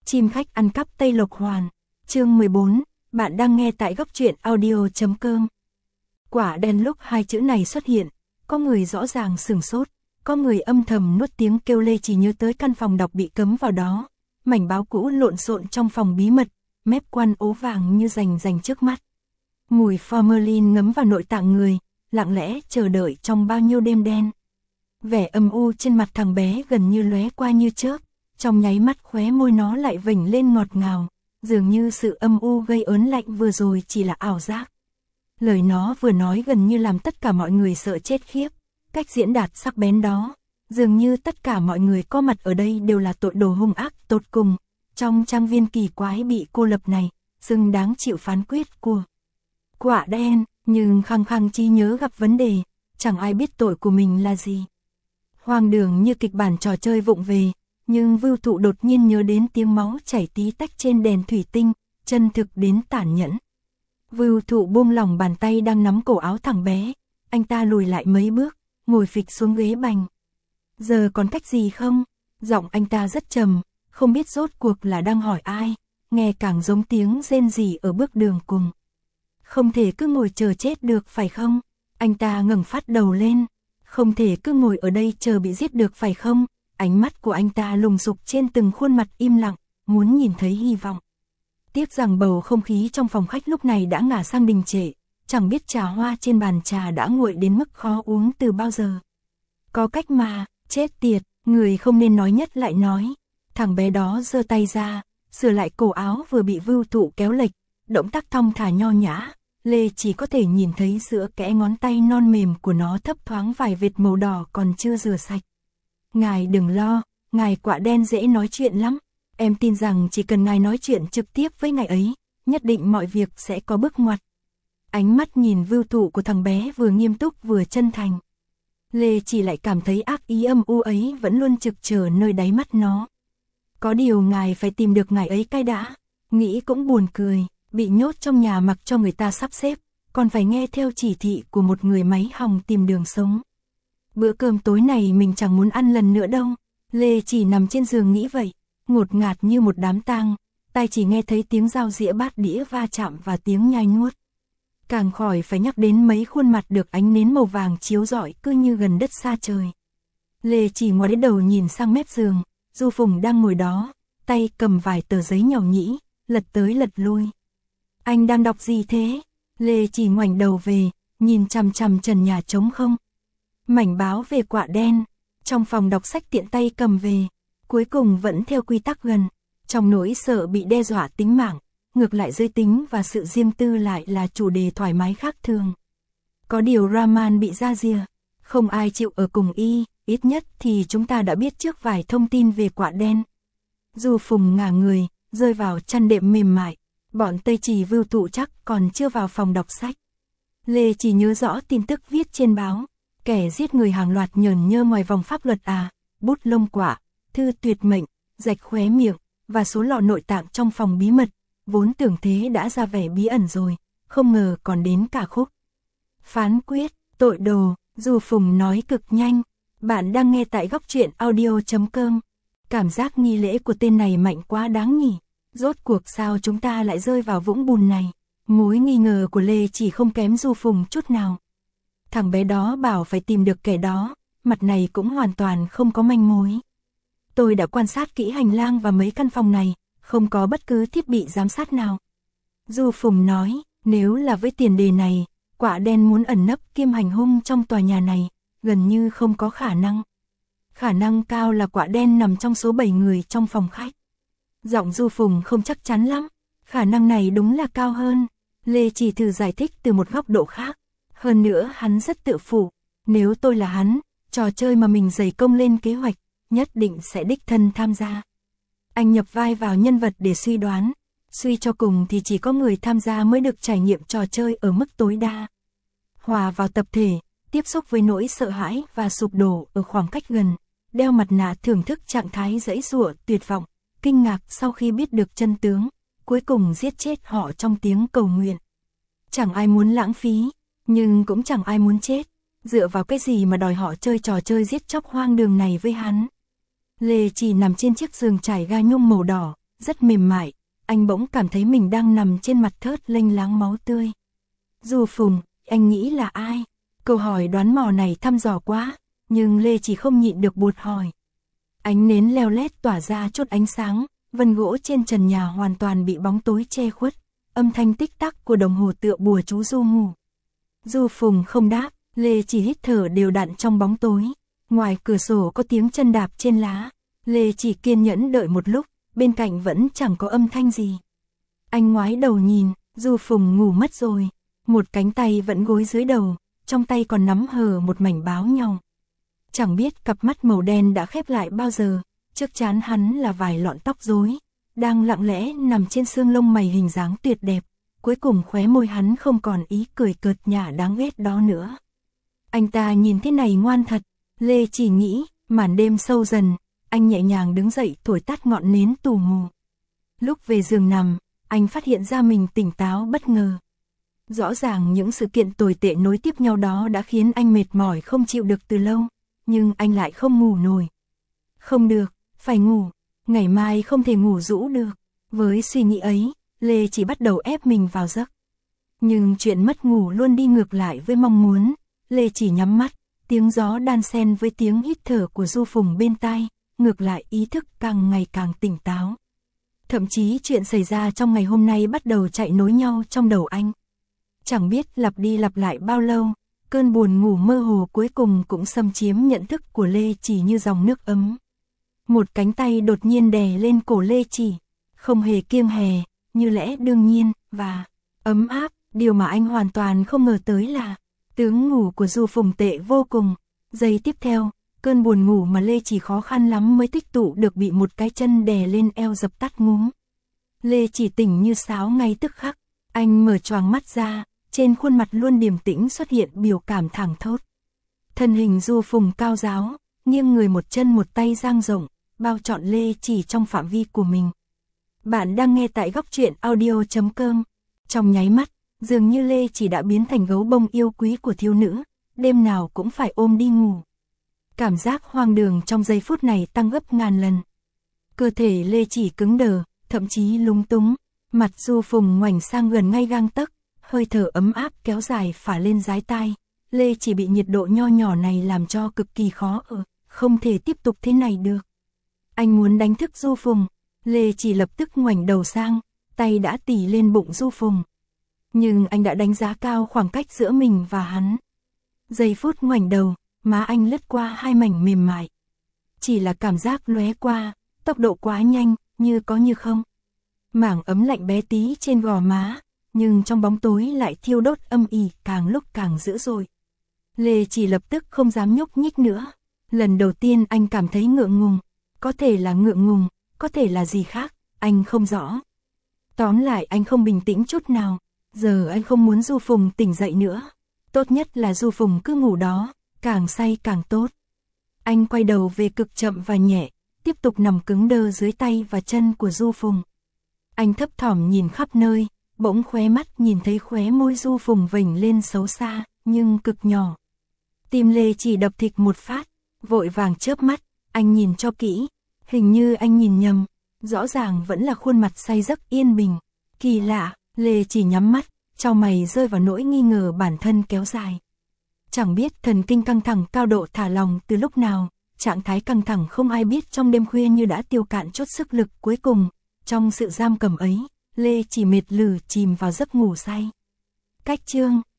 Chim khách ăn cắp Tây Lộc Hoàn. Chương 14, bạn đang nghe tại góc truyện audio.com. Quả đen lúc hai chữ này xuất hiện, có người rõ ràng sửng sốt, có người âm thầm nuốt tiếng kêu lê chỉ nhớ tới căn phòng đọc bị cấm vào đó. Mảnh báo cũ lộn xộn trong phòng bí mật, mép quan ố vàng như rành rành trước mắt. Mùi formalin ngấm vào nội tạng người, lặng lẽ chờ đợi trong bao nhiêu đêm đen. Vẻ âm u trên mặt thằng bé gần như lóe qua như chớp, trong nháy mắt khóe môi nó lại vểnh lên ngọt ngào, dường như sự âm u gây ớn lạnh vừa rồi chỉ là ảo giác. Lời nó vừa nói gần như làm tất cả mọi người sợ chết khiếp, cách diễn đạt sắc bén đó, dường như tất cả mọi người có mặt ở đây đều là tội đồ hung ác tột cùng, trong trang viên kỳ quái bị cô lập này, xứng đáng chịu phán quyết của Quả đen, nhưng khăng khăng trí nhớ gặp vấn đề, chẳng ai biết tội của mình là gì. Hoang đường như kịch bản trò chơi vụng về, nhưng Vưu Thụ đột nhiên nhớ đến tiếng máu chảy tí tách trên đèn thủy tinh, chân thực đến tàn nhẫn. Vưu Thụ buông lỏng bàn tay đang nắm cổ áo thằng bé, anh ta lùi lại mấy bước, ngồi phịch xuống ghế bành. Giờ còn cách gì không? Giọng anh ta rất trầm, không biết rốt cuộc là đang hỏi ai, nghe càng giống tiếng rên rỉ ở bước đường cùng. Không thể cứ ngồi chờ chết được phải không? Anh ta ngẩng phát đầu lên. Không thể cứ ngồi ở đây chờ bị giết được phải không? Ánh mắt của anh ta lùng sục trên từng khuôn mặt im lặng, muốn nhìn thấy hy vọng. Tiếc rằng bầu không khí trong phòng khách lúc này đã ngả sang đình trệ, chẳng biết trà hoa trên bàn trà đã nguội đến mức khó uống từ bao giờ. Có cách mà, chết tiệt, người không nên nói nhất lại nói. Thằng bé đó giơ tay ra, sửa lại cổ áo vừa bị Vưu Thụ kéo lệch, động tác thong thả nho nhã. Lê chỉ có thể nhìn thấy giữa kẽ ngón tay non mềm của nó thấp thoáng vài vệt màu đỏ còn chưa rửa sạch. Ngài đừng lo, ngài Quả đen dễ nói chuyện lắm. Em tin rằng chỉ cần ngài nói chuyện trực tiếp với ngài ấy, nhất định mọi việc sẽ có bước ngoặt. Ánh mắt nhìn Vưu Thụ của thằng bé vừa nghiêm túc vừa chân thành. Lê chỉ lại cảm thấy ác ý âm u ấy vẫn luôn trực chờ nơi đáy mắt nó. Có điều ngài phải tìm được ngài ấy cái đã, nghĩ cũng buồn cười. Bị nhốt trong nhà mặc cho người ta sắp xếp, còn phải nghe theo chỉ thị của một người máy hòng tìm đường sống. Bữa cơm tối này mình chẳng muốn ăn lần nữa đâu. Lê chỉ nằm trên giường nghĩ vậy, ngột ngạt như một đám tang, tai chỉ nghe thấy tiếng dao dĩa bát đĩa va chạm và tiếng nhai nuốt. Càng khỏi phải nhắc đến mấy khuôn mặt được ánh nến màu vàng chiếu rọi cứ như gần đất xa trời. Lê chỉ ngoái đầu nhìn sang mép giường, Du Phùng đang ngồi đó, tay cầm vài tờ giấy nhỏ nhĩ, lật tới lật lui. Anh đang đọc gì thế? Lê chỉ ngoảnh đầu về, nhìn chằm chằm trần nhà trống không. Mảnh báo về Quả đen, trong phòng đọc sách tiện tay cầm về, cuối cùng vẫn theo quy tắc gần. Trong nỗi sợ bị đe dọa tính mạng, ngược lại giới tính và sự riêng tư lại là chủ đề thoải mái khác thường. Có điều Raman bị ra rìa, không ai chịu ở cùng y, ít nhất thì chúng ta đã biết trước vài thông tin về Quả đen. Du Phùng ngả người, rơi vào chăn đệm mềm mại. Bọn Tây Chỉ Vưu Thụ chắc còn chưa vào phòng đọc sách. Lê chỉ nhớ rõ tin tức viết trên báo, kẻ giết người hàng loạt nhởn nhơ ngoài vòng pháp luật bút lông quả, thư tuyệt mệnh, rạch khóe miệng, và số lọ nội tạng trong phòng bí mật, vốn tưởng thế đã ra vẻ bí ẩn rồi, không ngờ còn đến cả khúc. Phán quyết, tội đồ, Du Phùng nói cực nhanh, bạn đang nghe tại góc truyện audio.com. Cảm giác nghi lễ của tên này mạnh quá đáng nhỉ. Rốt cuộc sao chúng ta lại rơi vào vũng bùn này? Mối nghi ngờ của Lê chỉ không kém Du Phùng chút nào. Thằng bé đó bảo phải tìm được kẻ đó, mặt này cũng hoàn toàn không có manh mối. Tôi đã quan sát kỹ hành lang và mấy căn phòng này, không có bất cứ thiết bị giám sát nào. Du Phùng nói, nếu là với tiền đề này, Quả đen muốn ẩn nấp kiêm hành hung trong tòa nhà này, gần như không có khả năng. Khả năng cao là Quả đen nằm trong số 7 người trong phòng khách. Giọng Du Phùng không chắc chắn lắm, khả năng này đúng là cao hơn. Lê chỉ thử giải thích từ một góc độ khác. Hơn nữa hắn rất tự phụ, nếu tôi là hắn, trò chơi mà mình dày công lên kế hoạch, nhất định sẽ đích thân tham gia. Anh nhập vai vào nhân vật để suy đoán, suy cho cùng thì chỉ có người tham gia mới được trải nghiệm trò chơi ở mức tối đa. Hòa vào tập thể, tiếp xúc với nỗi sợ hãi và sụp đổ ở khoảng cách gần, đeo mặt nạ thưởng thức trạng thái giãy giụa tuyệt vọng. Kinh ngạc sau khi biết được chân tướng, cuối cùng giết chết họ trong tiếng cầu nguyện. Chẳng ai muốn lãng phí, nhưng cũng chẳng ai muốn chết. Dựa vào cái gì mà đòi họ chơi trò chơi giết chóc hoang đường này với hắn? Lê chỉ nằm trên chiếc giường trải ga nhung màu đỏ, rất mềm mại, anh bỗng cảm thấy mình đang nằm trên mặt thớt lênh láng máu tươi. Du Phùng, anh nghĩ là ai? Câu hỏi đoán mò này thăm dò quá, nhưng Lê chỉ không nhịn được buột hỏi. Ánh nến leo lét tỏa ra chút ánh sáng, vân gỗ trên trần nhà hoàn toàn bị bóng tối che khuất, âm thanh tích tắc của đồng hồ tựa bùa chú Du ngủ. Du Phùng không đáp, Lê chỉ hít thở đều đặn trong bóng tối. Ngoài cửa sổ có tiếng chân đạp trên lá, Lê chỉ kiên nhẫn đợi một lúc, bên cạnh vẫn chẳng có âm thanh gì. Anh ngoái đầu nhìn, Du Phùng ngủ mất rồi, một cánh tay vẫn gối dưới đầu, trong tay còn nắm hờ một mảnh báo nhau. Chẳng biết cặp mắt màu đen đã khép lại bao giờ, trước trán hắn là vài lọn tóc rối, đang lặng lẽ nằm trên xương lông mày hình dáng tuyệt đẹp, cuối cùng khóe môi hắn không còn ý cười cợt nhả đáng ghét đó nữa. Anh ta nhìn thế này ngoan thật, Lê chỉ nghĩ, màn đêm sâu dần, anh nhẹ nhàng đứng dậy thổi tắt ngọn nến tù mù. Lúc về giường nằm, anh phát hiện ra mình tỉnh táo bất ngờ. Rõ ràng những sự kiện tồi tệ nối tiếp nhau đó đã khiến anh mệt mỏi không chịu được từ lâu, nhưng anh lại không ngủ nổi. Không được, phải ngủ, ngày mai không thể ngủ rũ được. Với suy nghĩ ấy, Lê chỉ bắt đầu ép mình vào giấc. Nhưng chuyện mất ngủ luôn đi ngược lại với mong muốn, Lê chỉ nhắm mắt, tiếng gió đan xen với tiếng hít thở của Du Phùng bên tai, ngược lại ý thức càng ngày càng tỉnh táo. Thậm chí chuyện xảy ra trong ngày hôm nay bắt đầu chạy nối nhau trong đầu anh. Chẳng biết lặp đi lặp lại bao lâu, cơn buồn ngủ mơ hồ cuối cùng cũng xâm chiếm nhận thức của Lê Chỉ như dòng nước ấm. Một cánh tay đột nhiên đè lên cổ Lê Chỉ, không hề kiêng hề, như lẽ đương nhiên, và ấm áp. Điều mà anh hoàn toàn không ngờ tới là tướng ngủ của Du Phùng tệ vô cùng. Giây tiếp theo, cơn buồn ngủ mà Lê Chỉ khó khăn lắm mới tích tụ được bị một cái chân đè lên eo dập tắt ngúm. Lê Chỉ tỉnh như sáo ngay tức khắc, anh mở choàng mắt ra, trên khuôn mặt luôn điềm tĩnh xuất hiện biểu cảm thảng thốt. Thân hình Du Phùng cao ráo, nghiêng người một chân một tay dang rộng, bao trọn Lê Chỉ trong phạm vi của mình. Bạn đang nghe tại góc truyện audio.com. Trong nháy mắt, dường như Lê Chỉ đã biến thành gấu bông yêu quý của thiếu nữ, đêm nào cũng phải ôm đi ngủ. Cảm giác hoang đường trong giây phút này tăng gấp ngàn lần. Cơ thể Lê Chỉ cứng đờ, thậm chí lúng túng, mặt Du Phùng ngoảnh sang gần ngay gang tấc, hơi thở ấm áp kéo dài phả lên dái tai. Lê Chỉ bị nhiệt độ nho nhỏ này làm cho cực kỳ khó ở, không thể tiếp tục thế này được. Anh muốn đánh thức Du Phùng, Lê Chỉ lập tức ngoảnh đầu sang, tay đã tì lên bụng Du Phùng. Nhưng anh đã đánh giá cao khoảng cách giữa mình và hắn. Giây phút ngoảnh đầu, má anh lướt qua hai mảnh mềm mại. Chỉ là cảm giác lóe qua, tốc độ quá nhanh, như có như không. Mảng ấm lạnh bé tí trên gò má, nhưng trong bóng tối lại thiêu đốt âm ỉ càng lúc càng dữ dội. Lê Chỉ lập tức không dám nhúc nhích nữa. Lần đầu tiên anh cảm thấy ngượng ngùng, có thể là ngượng ngùng, có thể là gì khác, anh không rõ. Tóm lại anh không bình tĩnh chút nào, giờ anh không muốn Du Phùng tỉnh dậy nữa. Tốt nhất là Du Phùng cứ ngủ đó, càng say càng tốt. Anh quay đầu về cực chậm và nhẹ, tiếp tục nằm cứng đơ dưới tay và chân của Du Phùng. Anh thấp thỏm nhìn khắp nơi, bỗng khóe mắt nhìn thấy khóe môi Du Phùng vểnh lên xấu xa, nhưng cực nhỏ. Tim Lê Chỉ đập thịch một phát, vội vàng chớp mắt, anh nhìn cho kỹ, hình như anh nhìn nhầm, rõ ràng vẫn là khuôn mặt say giấc yên bình. Kỳ lạ, Lê Chỉ nhắm mắt, chau mày rơi vào nỗi nghi ngờ bản thân kéo dài. Chẳng biết thần kinh căng thẳng cao độ thả lòng từ lúc nào, trạng thái căng thẳng không ai biết trong đêm khuya như đã tiêu cạn chốt sức lực cuối cùng. Trong sự giam cầm ấy, Lê Chỉ mệt lử chìm vào giấc ngủ say. Cách chương